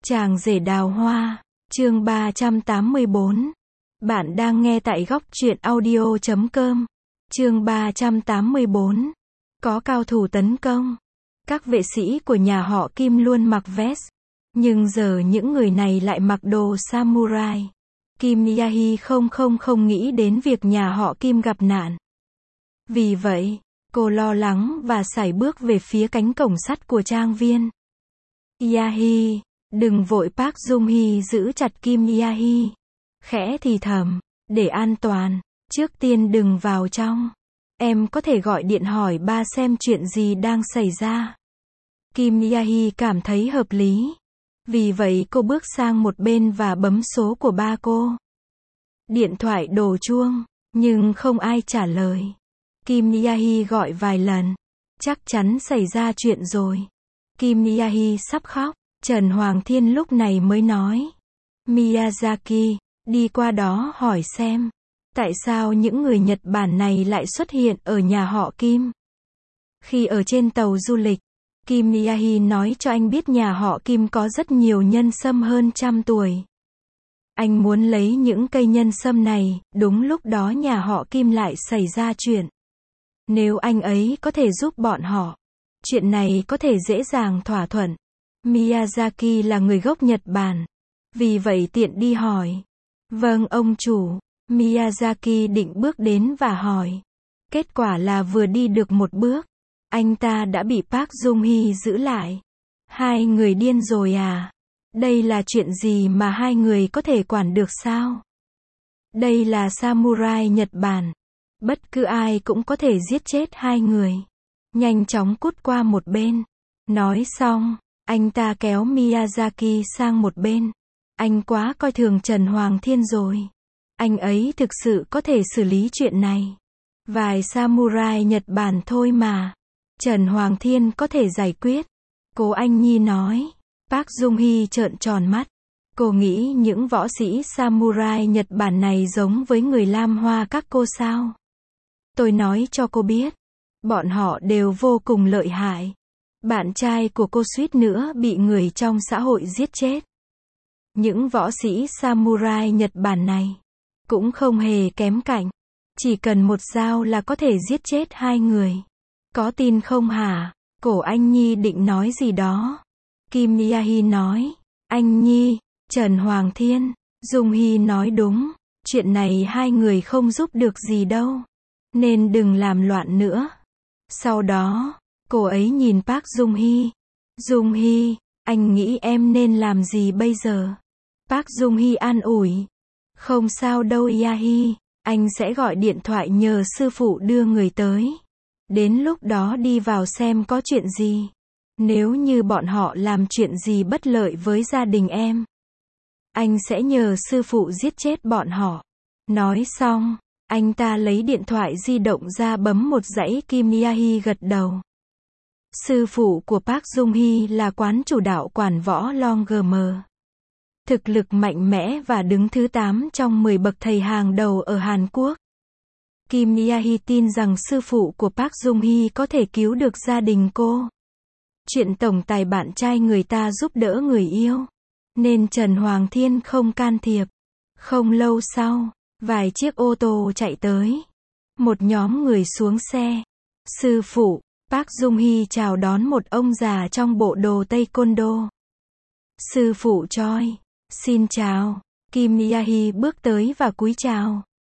Chàng rể đào hoa, chương 384. Bạn đang nghe tại góc truyện audio.com. Chương 384. Có cao thủ tấn công. Các vệ sĩ của nhà họ Kim luôn mặc vest. Nhưng giờ những người này lại mặc đồ samurai. Kim Yahi không nghĩ đến việc nhà họ Kim gặp nạn. Vì vậy, cô lo lắng và sải bước về phía cánh cổng sắt của trang viên. Yahi, đừng vội. Park Jung Hee giữ chặt Kim Yahi. Khẽ thì thầm, để an toàn, trước tiên đừng vào trong. Em có thể gọi điện hỏi ba xem chuyện gì đang xảy ra. Kim Yahi cảm thấy hợp lý. Vì vậy cô bước sang một bên và bấm số của ba cô. Điện thoại đổ chuông, nhưng không ai trả lời. Kim Yahi gọi vài lần. Chắc chắn xảy ra chuyện rồi. Kim Yahi sắp khóc. Trần Hoàng Thiên lúc này mới nói. Miyazaki, đi qua đó hỏi xem. Tại sao những người Nhật Bản này lại xuất hiện ở nhà họ Kim? Khi ở trên tàu du lịch, Kim Yahi nói cho anh biết nhà họ Kim có rất nhiều nhân sâm hơn 100 tuổi. Anh muốn lấy những cây nhân sâm này, đúng lúc đó nhà họ Kim lại xảy ra chuyện. Nếu anh ấy có thể giúp bọn họ, chuyện này có thể dễ dàng thỏa thuận. Miyazaki là người gốc Nhật Bản. Vì vậy tiện đi hỏi. Vâng ông chủ. Miyazaki định bước đến và hỏi. Kết quả là vừa đi được một bước, anh ta đã bị Park Jung Hee giữ lại. Hai người điên rồi à? Đây là chuyện gì mà hai người có thể quản được sao? Đây là samurai Nhật Bản. Bất cứ ai cũng có thể giết chết hai người. Nhanh chóng cút qua một bên. Nói xong, anh ta kéo Miyazaki sang một bên. Anh quá coi thường Trần Hoàng Thiên rồi. Anh ấy thực sự có thể xử lý chuyện này. Vài samurai Nhật Bản thôi mà. Trần Hoàng Thiên có thể giải quyết. Cố Anh Nhi nói. Park Jung Hee trợn tròn mắt. Cô nghĩ những võ sĩ samurai Nhật Bản này giống với người Lam Hoa các cô sao? Tôi nói cho cô biết. Bọn họ đều vô cùng lợi hại. Bạn trai của cô suýt nữa bị người trong xã hội giết chết. Những võ sĩ samurai Nhật Bản này cũng không hề kém cạnh. Chỉ cần một dao là có thể giết chết hai người. Có tin không hả? Cổ Anh Nhi định nói gì đó. Kim Yahi nói. Anh Nhi, Trần Hoàng Thiên, Jung Hee nói đúng. Chuyện này hai người không giúp được gì đâu. Nên đừng làm loạn nữa. Sau đó, cô ấy nhìn Park Jung Hee. Jung Hee, anh nghĩ em nên làm gì bây giờ? Park Jung Hee an ủi. Không sao đâu Yahi, anh sẽ gọi điện thoại nhờ sư phụ đưa người tới. Đến lúc đó đi vào xem có chuyện gì. Nếu như bọn họ làm chuyện gì bất lợi với gia đình em, anh sẽ nhờ sư phụ giết chết bọn họ. Nói xong, anh ta lấy điện thoại di động ra bấm một dãy. Kim Yahi gật đầu. Sư phụ của Park Jung Hee là quán chủ đạo quản võ Long GM. Thực lực mạnh mẽ và đứng thứ 8 trong 10 bậc thầy hàng đầu ở Hàn Quốc. Kim Yahi tin rằng sư phụ của Park Jung Hee có thể cứu được gia đình cô. Chuyện tổng tài bạn trai người ta giúp đỡ người yêu. Nên Trần Hoàng Thiên không can thiệp. Không lâu sau, vài chiếc ô tô chạy tới. Một nhóm người xuống xe. Sư phụ, Park Jung Hee chào đón một ông già trong bộ đồ taekwondo. Sư phụ Choi, xin chào. Kim Yahi bước tới và cúi chào.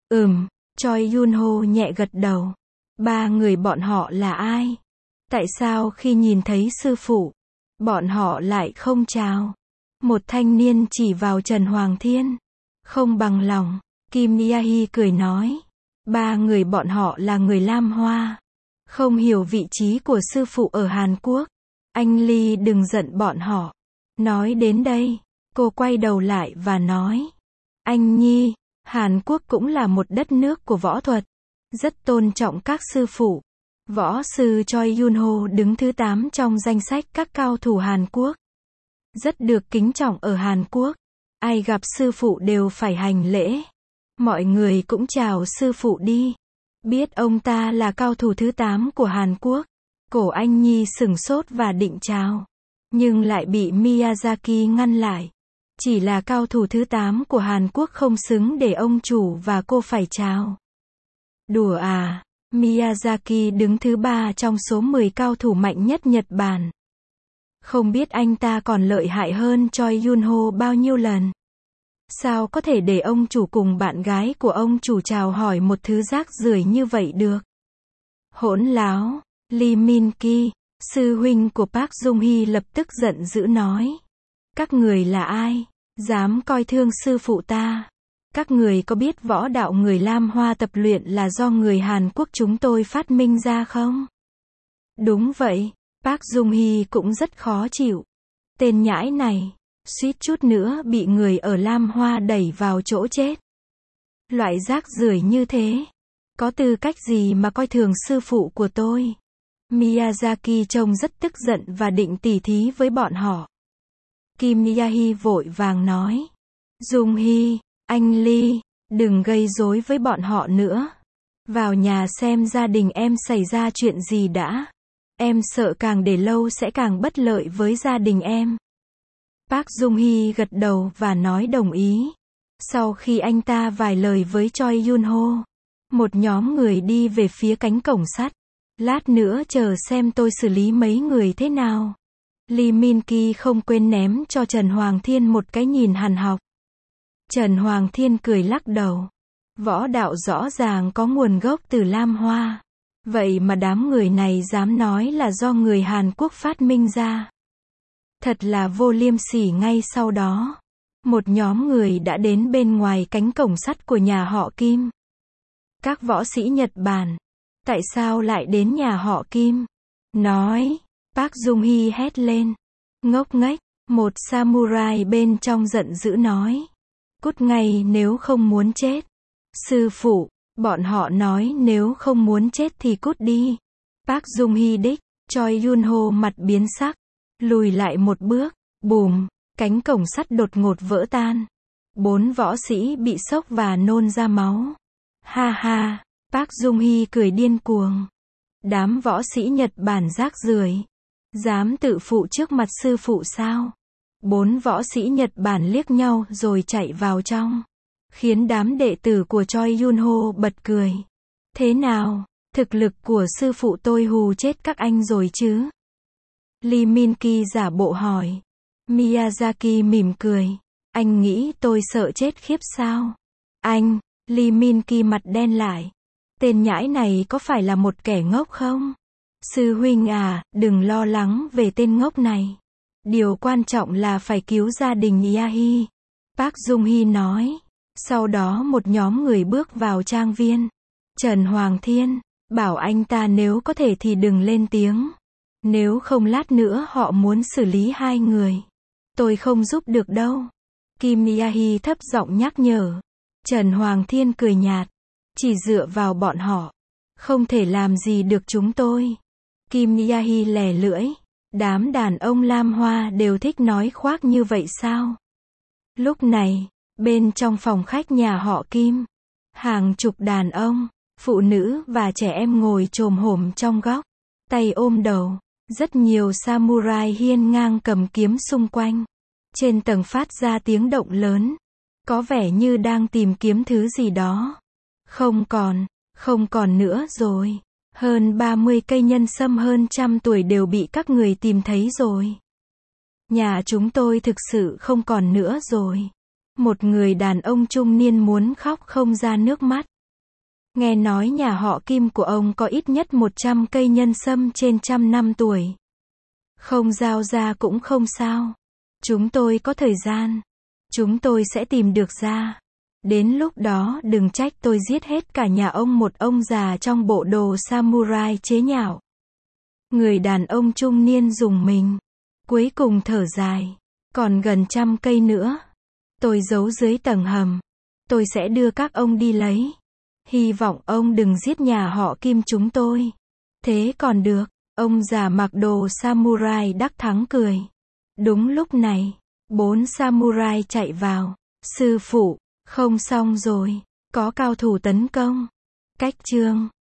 Choi Yunho nhẹ gật đầu. Ba người bọn họ là ai? Tại sao khi nhìn thấy sư phụ, bọn họ lại không chào? Một thanh niên chỉ vào Trần Hoàng Thiên. Không bằng lòng. Kim Yahi cười nói. Ba người bọn họ là người Lam Hoa. Không hiểu vị trí của sư phụ ở Hàn Quốc. Anh Lee đừng giận bọn họ. Nói đến đây, cô quay đầu lại và nói. Anh Nhi, Hàn Quốc cũng là một đất nước của võ thuật. Rất tôn trọng các sư phụ. Võ sư Choi Yunho đứng thứ 8 trong danh sách các cao thủ Hàn Quốc. Rất được kính trọng ở Hàn Quốc. Ai gặp sư phụ đều phải hành lễ. Mọi người cũng chào sư phụ đi. Biết ông ta là cao thủ thứ 8 của Hàn Quốc. Cổ Anh Nhi sửng sốt và định chào. nhưng lại bị Miyazaki ngăn lại. Chỉ là cao thủ thứ 8 của Hàn Quốc không xứng để ông chủ và cô phải chào. Đùa à, Miyazaki đứng thứ 3 trong số 10 cao thủ mạnh nhất Nhật Bản. Không biết anh ta còn lợi hại hơn Choi Yun-ho bao nhiêu lần. Sao có thể để ông chủ cùng bạn gái của ông chủ chào hỏi một thứ rác rưởi như vậy được? Hỗn láo, Lee Min-ki, sư huynh của Park Jung-hee lập tức giận dữ nói. Các người là ai? Dám coi thường sư phụ ta? Các người có biết võ đạo người Lam Hoa tập luyện là do người Hàn Quốc chúng tôi phát minh ra không? Đúng vậy, Park Jung-hee cũng rất khó chịu. Tên nhãi này, suýt chút nữa bị người ở Lam Hoa đẩy vào chỗ chết. Loại rác rưởi như thế, có tư cách gì mà coi thường sư phụ của tôi? Miyazaki trông rất tức giận và định tỉ thí với bọn họ. Kim Yahi vội vàng nói. Jung-hee, anh Lee, đừng gây rối với bọn họ nữa. Vào nhà xem gia đình em xảy ra chuyện gì đã. Em sợ càng để lâu sẽ càng bất lợi với gia đình em. Park Jung-hee gật đầu và nói đồng ý. Sau khi anh ta vài lời với Choi Yun-ho, một nhóm người đi về phía cánh cổng sắt. Lát nữa chờ xem tôi xử lý mấy người thế nào. Lee Min-ki không quên ném cho Trần Hoàng Thiên một cái nhìn hằn học. Trần Hoàng Thiên cười lắc đầu. Võ đạo rõ ràng có nguồn gốc từ Lam Hoa. Vậy mà đám người này dám nói là do người Hàn Quốc phát minh ra. Thật là vô liêm sỉ. Ngay sau đó, một nhóm người đã đến bên ngoài cánh cổng sắt của nhà họ Kim. Các võ sĩ Nhật Bản, tại sao lại đến nhà họ Kim? Nói, Park Jung-hee hét lên. Ngốc nghếch, một samurai bên trong giận dữ nói. Cút ngay nếu không muốn chết. Sư phụ, bọn họ nói nếu không muốn chết thì cút đi. Park Jung-hee đích, Choi Yun-ho mặt biến sắc, lùi lại một bước, bùm, cánh cổng sắt đột ngột vỡ tan. 4 võ sĩ bị sốc và nôn ra máu. Ha ha, Park Jung-hee cười điên cuồng. Đám võ sĩ Nhật Bản rác rưởi, dám tự phụ trước mặt sư phụ sao? 4 võ sĩ Nhật Bản liếc nhau rồi chạy vào trong, khiến đám đệ tử của Choi Yun-ho bật cười. Thế nào, thực lực của sư phụ tôi hù chết các anh rồi chứ? Lee Min-ki giả bộ hỏi. Miyazaki mỉm cười. Anh nghĩ tôi sợ chết khiếp sao? Anh, Lee Min-ki mặt đen lại. Tên nhãi này có phải là một kẻ ngốc không? Sư huynh à, đừng lo lắng về tên ngốc này. Điều quan trọng là phải cứu gia đình Yahi. Park Jung-hee nói. Sau đó một nhóm người bước vào trang viên. Trần Hoàng Thiên, bảo anh ta nếu có thể thì đừng lên tiếng. Nếu không lát nữa họ muốn xử lý 2 người. Tôi không giúp được đâu. Kim Yahi thấp giọng nhắc nhở. Trần Hoàng Thiên cười nhạt. Chỉ dựa vào bọn họ, không thể làm gì được chúng tôi. Kim Yahi lè lưỡi. Đám đàn ông Lam Hoa đều thích nói khoác như vậy sao? Lúc này, bên trong phòng khách nhà họ Kim, hàng chục đàn ông, phụ nữ và trẻ em ngồi chồm hổm trong góc, tay ôm đầu. Rất nhiều samurai hiên ngang cầm kiếm xung quanh. Trên tầng phát ra tiếng động lớn. Có vẻ như đang tìm kiếm thứ gì đó. Không còn nữa rồi. Hơn 30 cây nhân sâm hơn 100 tuổi đều bị các người tìm thấy rồi. Nhà chúng tôi thực sự không còn nữa rồi. Một người đàn ông trung niên muốn khóc không ra nước mắt. Nghe nói nhà họ Kim của ông có ít nhất 100 cây nhân sâm trên 100 năm tuổi. Không giao ra cũng không sao. Chúng tôi có thời gian. Chúng tôi sẽ tìm được ra. Đến lúc đó đừng trách tôi giết hết cả nhà ông. Một ông già trong bộ đồ samurai chế nhạo. Người đàn ông trung niên rùng mình. Cuối cùng thở dài. Còn gần 100 cây nữa. Tôi giấu dưới tầng hầm. Tôi sẽ đưa các ông đi lấy. Hy vọng ông đừng giết nhà họ Kim chúng tôi. Thế còn được. Ông già mặc đồ samurai đắc thắng cười. Đúng lúc này, 4 samurai chạy vào. Sư phụ, không xong rồi. Có cao thủ tấn công. Cách chương